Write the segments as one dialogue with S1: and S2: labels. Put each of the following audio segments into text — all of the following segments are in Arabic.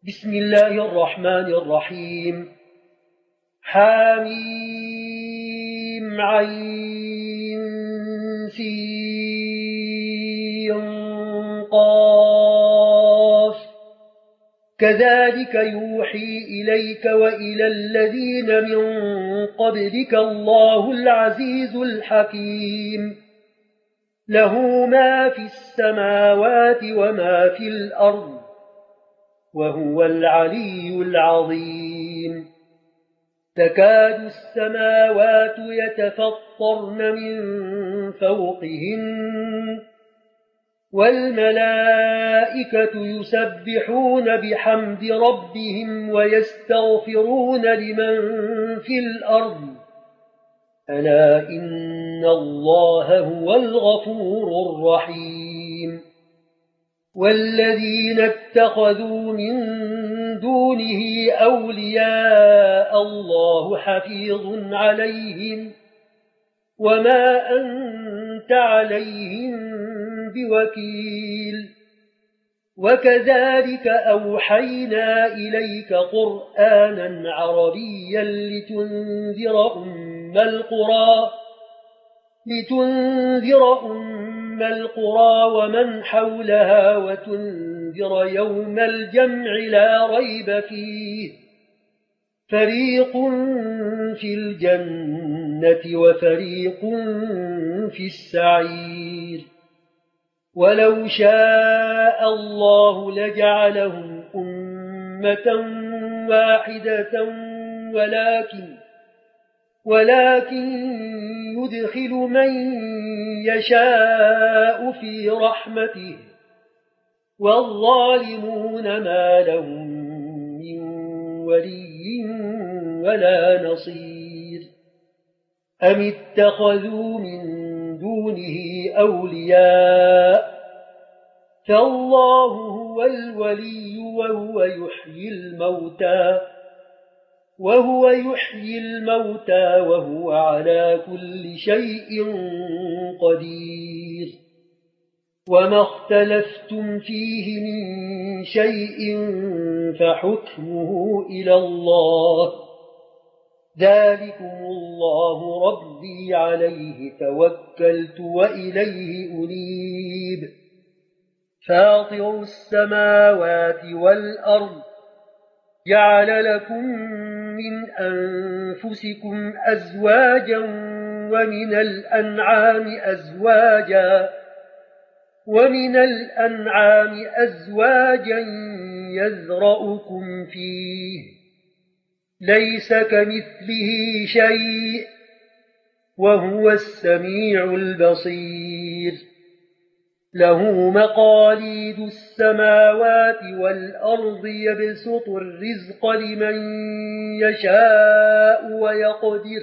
S1: بسم الله الرحمن الرحيم. حاميم عين سين قاف. كذلك يوحي إليك وإلى الذين من قبلك الله العزيز الحكيم. له ما في السماوات وما في الأرض وهو العلي العظيم. تكاد السماوات يتفطرن من فوقهن والملائكة يسبحون بحمد ربهم ويستغفرون لمن في الأرض ألا إن الله هو الغفور الرحيم. والذين اتخذوا من دونه أولياء الله حفيظ عليهم وما أنت عليهم بوكيل. وكذلك أوحينا إليك قرآنا عربيا لتنذر أم القرى ومن حولها وتنذر يوم الجمع لا ريب فيه. فريق في الجنة وفريق في السعير. ولو شاء الله لجعلهم أمة واحدة ولكن يدخل من يشاء في رحمته والظالمون ما لهم من ولي ولا نصير. أم اتخذوا من دونه أولياء فالله هو الولي وهو يحيي الموتى وهو على كل شيء قدير. وما اختلفتم فيه من شيء فحكمه إلى الله. ذلكم الله ربي عليه توكلت وإليه أنيب. فاطر السماوات والأرض جعل لكم من أنفسكم أزواجا ومن الأنعام أزواجا يذرأكم فيه ليس كمثله شيء وهو السميع البصير. له مقاليد السماوات والأرض يبسط الرزق لمن يشاء ويقدر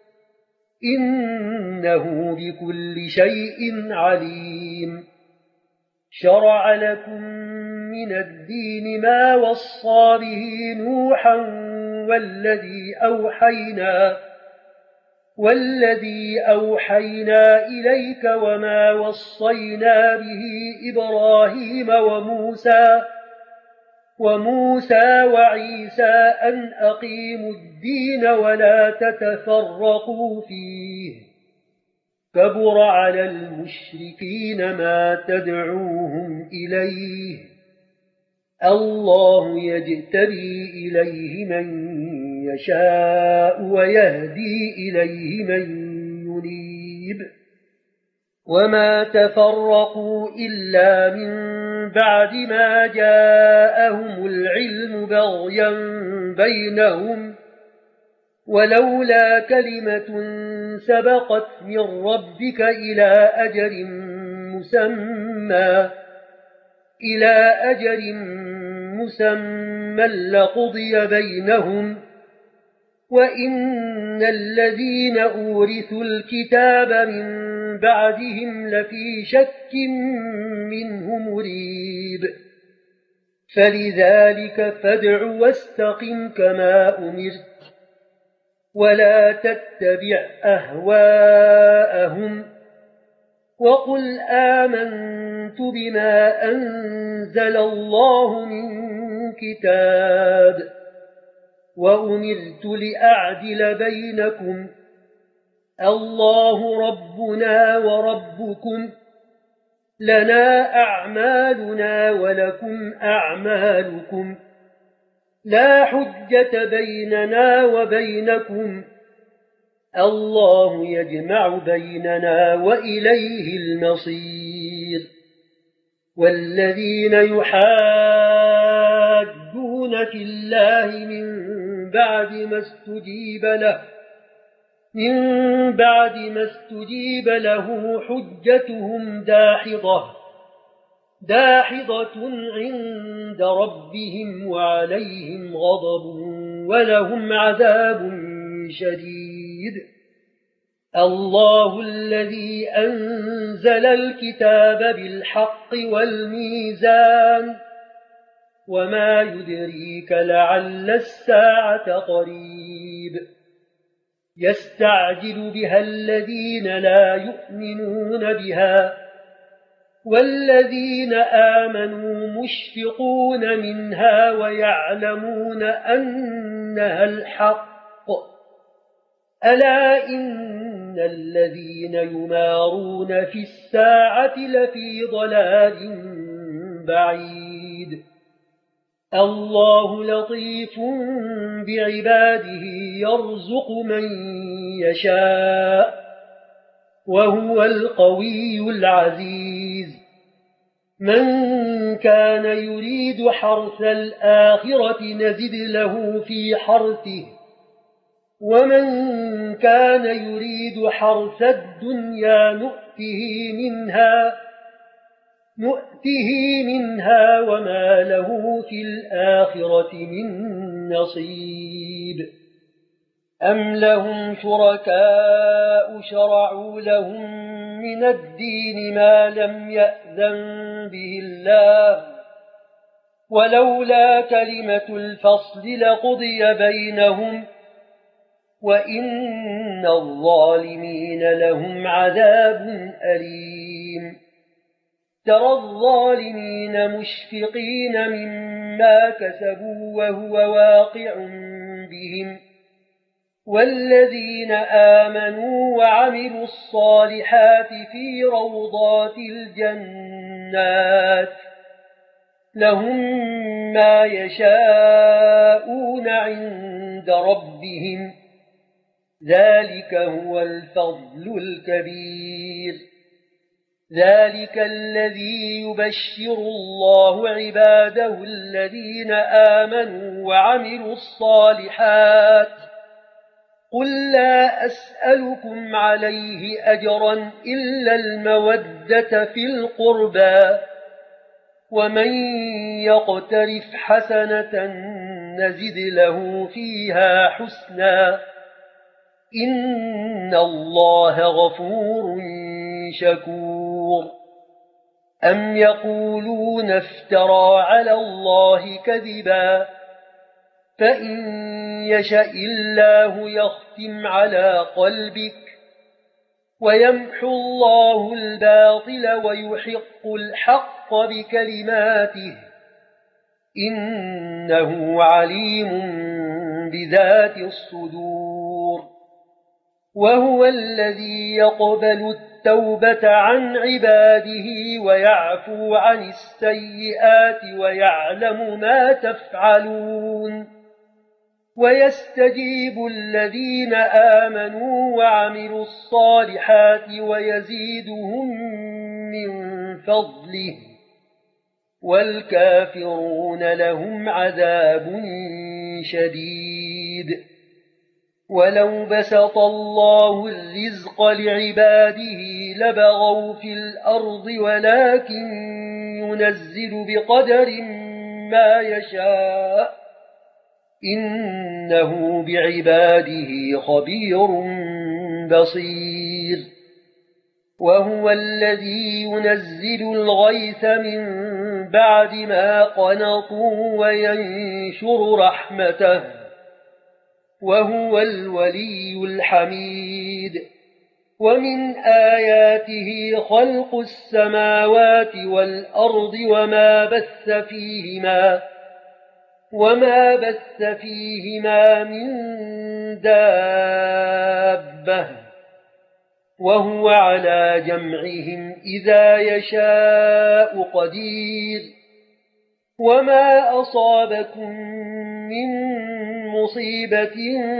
S1: إنه بكل شيء عليم. شرع لكم من الدين ما وصى به نوحا والذي أوحينا إليك وما وصينا به إبراهيم وموسى وعيسى أن أقيموا الدين ولا تتفرقوا فيه. كبر على المشركين ما تدعوهم إليه. الله يجتبي إليه من يشاء ويهدي إليه من ينيب. وما تفرقوا إلا من بعد ما جاءهم العلم بغيا بينهم ولولا كلمة سبقت من ربك إلى أجل مسمى لقضي بينهم وإن الذين أورثوا الكتاب من بعدهم لفي شك منه مريب. فلذلك فادع واستقم كما أمرت ولا تتبع أهواءهم وقل آمنت بما أنزل الله من الكتاب وأمرت لأعدل بينكم الله ربنا وربكم لنا أعمالنا ولكم أعمالكم لا حجة بيننا وبينكم الله يجمع بيننا وإليه المصير والذين يحاجون في الله من بعد ما استجيب له حجتهم داحضة عند ربهم وعليهم غضب ولهم عذاب شديد الله الذي أنزل الكتاب بالحق والميزان وما يدريك لعل الساعة قريب يستعجل بها الذين لا يؤمنون بها والذين آمنوا مشفقون منها ويعلمون أنها الحق ألا إن الذين يمارون في الساعة لفي ضلال بعيد الله لطيف بعباده يرزق من يشاء وهو القوي العزيز من كان يريد حرث الآخرة نزد له في حرثه ومن كان يريد حرث الدنيا نؤته منها وما له في الآخرة من نصيب أم لهم شركاء شرعوا لهم من الدين ما لم يأذن به الله ولولا كلمة الفصل لقضي بينهم وإن الظالمين لهم عذاب أليم ترى الظالمين مشفقين مما كسبوا وهو واقع بهم والذين آمنوا وعملوا الصالحات في روضات الجنات لهم ما يشاءون عند ربهم ذلك هو الفضل الكبير ذلك الذي يبشر الله عباده الذين آمنوا وعملوا الصالحات قل لا أسألكم عليه أجرا إلا المودة في القربى ومن يقترف حسنة نزد له فيها حسنا إن الله غفور شكور أم يقولون افترى على الله كذبا فإن يشأ الله يختم على قلبك ويمحو الله الباطل ويحق الحق بكلماته إنه عليم بذات الصدور وهو الذي يقبل التوبة عن عباده ويعفو عن السيئات ويعلم ما تفعلون ويستجيب الذين آمنوا وعملوا الصالحات ويزيدهم من فضله والكافرون لهم عذاب شديد ولو بسط الله الرزق لعباده لبغوا في الأرض ولكن ينزل بقدر ما يشاء إنه بعباده خبير بصير وهو الذي ينزل الغيث من بعد ما قنطوا وينشر رحمته وهو الولي الحميد ومن آياته خلق السماوات والأرض وما بث فيهما وما بث فيهما من دابة وهو على جمعهم إذا يشاء قدير وما أصابكم من مصيبة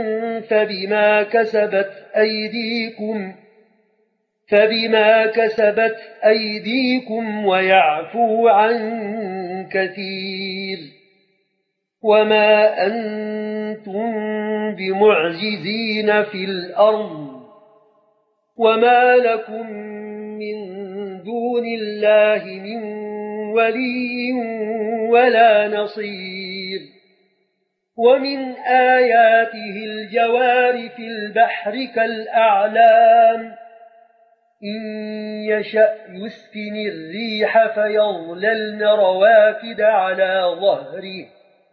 S1: فبما كسبت أيديكم ويعفو عن كثير وما أنتم بمعجزين في الأرض وما لكم من دون الله من ولي ولا نصير ومن آياته الجوار في البحر كالأعلام إن يشأ يسكن الريح فيظللن رواكد على ظهره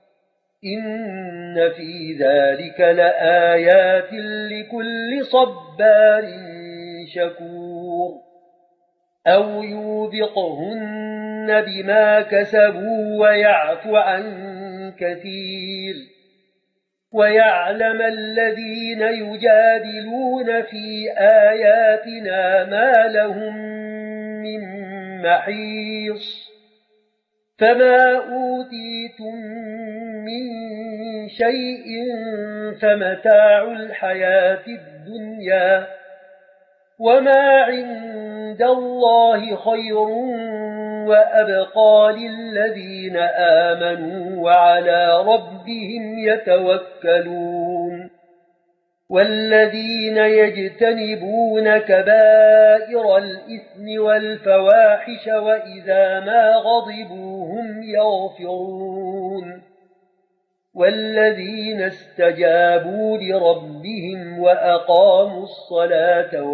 S1: إن في ذلك لآيات لكل صبار شكور أو يوبقهن بما كسبوا ويعفو عن كثير ويعلم الذين يجادلون في آياتنا ما لهم من محيص فما أوتيتم من شيء فمتاع الحياة الدنيا وما عند الله خير وأبقى للذين آمنوا وعلى ربهم يتوكلون والذين يجتنبون كبائر الإثم والفواحش وإذا ما غضبوا هم يغفرون والذين استجابوا لربهم وأقاموا الصلاة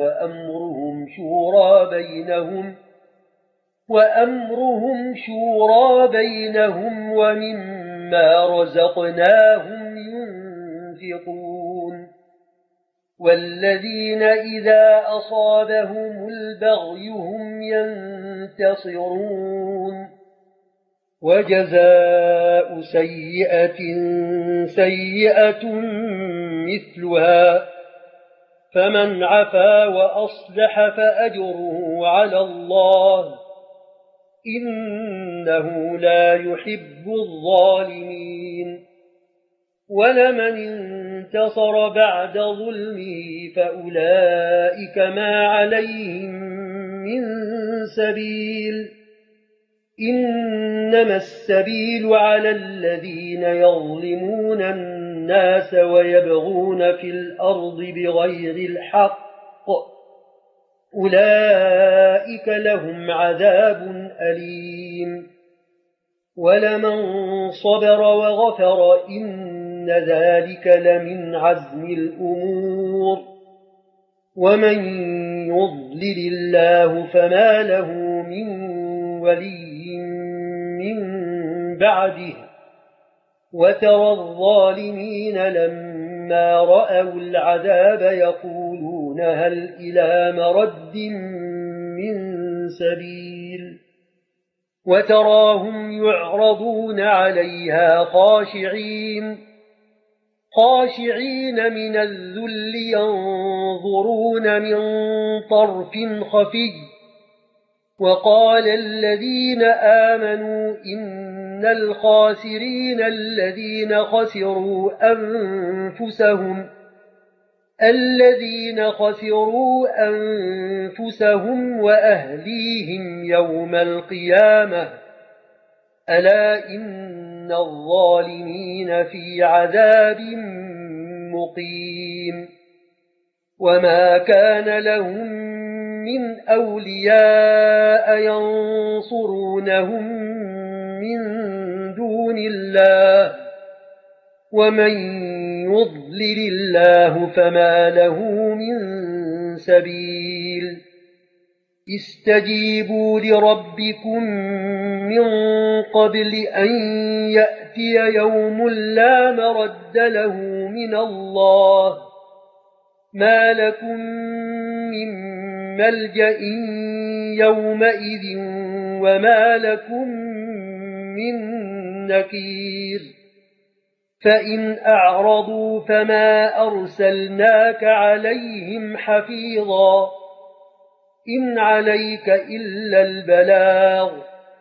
S1: وأمرهم شورى بينهم ومما رزقناهم ينفقون والذين إذا أصابهم البغي هم ينتصرون وجزاء سيئة سيئة مثلها فمن عفا وأصلح فأجره على الله إنه لا يحب الظالمين ولمن انتصر بعد ظلمه فأولئك ما عليهم من سبيل إنما السبيل على الذين يظلمون الناس ويبغون في الأرض بغير الحق أولئك لهم عذاب أليم ولمن صبر وغفر إن ذلك لمن عزم الأمور ومن يضلل الله فما له من ولي من بعده وترى الظالمين لما رأوا العذاب يقولون هل إلى مرد من سبيل وتراهم يعرضون عليها خاشعين من الذل ينظرون من طرف خفي وقال الذين آمنوا إن الخاسرين الذين خسروا أنفسهم وأهليهم يوم القيامة ألا إن الظالمين في عذاب مقيم وما كان لهم من أولياء ينصرونهم من دون الله ومن يضلل الله فما له من سبيل استجيبوا لربكم من قبل أن يأتي يوم لا مرد له من الله ما لكم من ملجأ يومئذ وما لكم من نكير فإن أعرضوا فما أرسلناك عليهم حفيظا إن عليك إلا البلاغ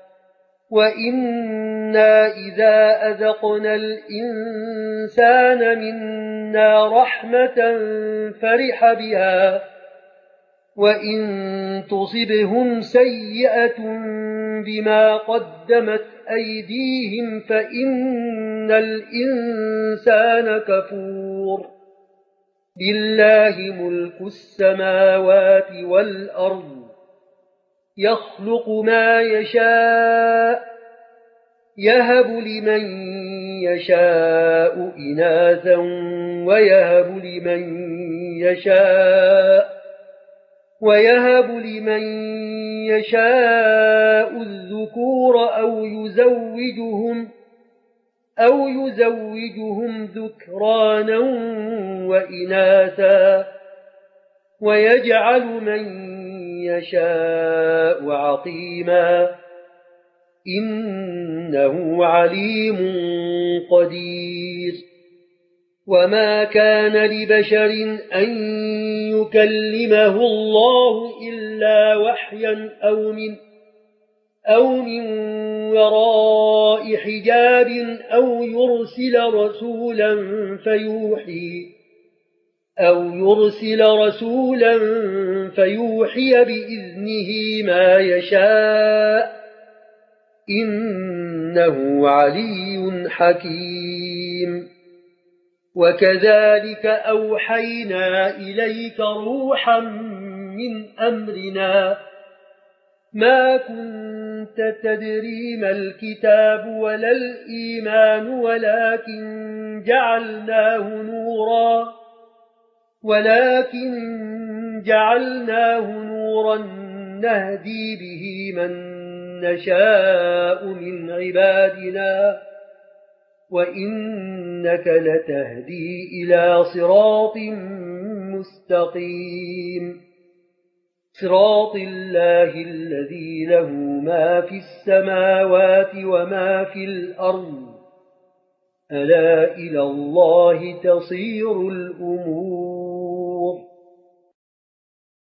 S1: وإنا إذا أذقنا الإنسان منا رحمة فرح بها وإن تصبهم سيئة بما قدمت أيديهم فإن الإنسان كفور لله ملك السماوات والأرض يخلق ما يشاء يهب لمن يشاء إناثا ويهب لمن يشاء الذكور أو يزوجهم ذكرانا وإناثا ويجعل من يشاء عقيما إنه عليم قدير وما كان لبشر أن يكلمه الله إلا وحيا أو من وراء حجاب أو يرسل رسولا فيوحي بإذنه ما يشاء إنه علي حكيم وكذلك أوحينا إليك روحا من أمرنا ما كنت تدري ما الكتاب ولا الإيمان ولكن جعلناه نورا نهدي به من نشاء من عبادنا وإنك لتهدي إلى صراط مستقيم صراط الله الذي له ما في السماوات وما في الأرض ألا إلى الله تصير الأمور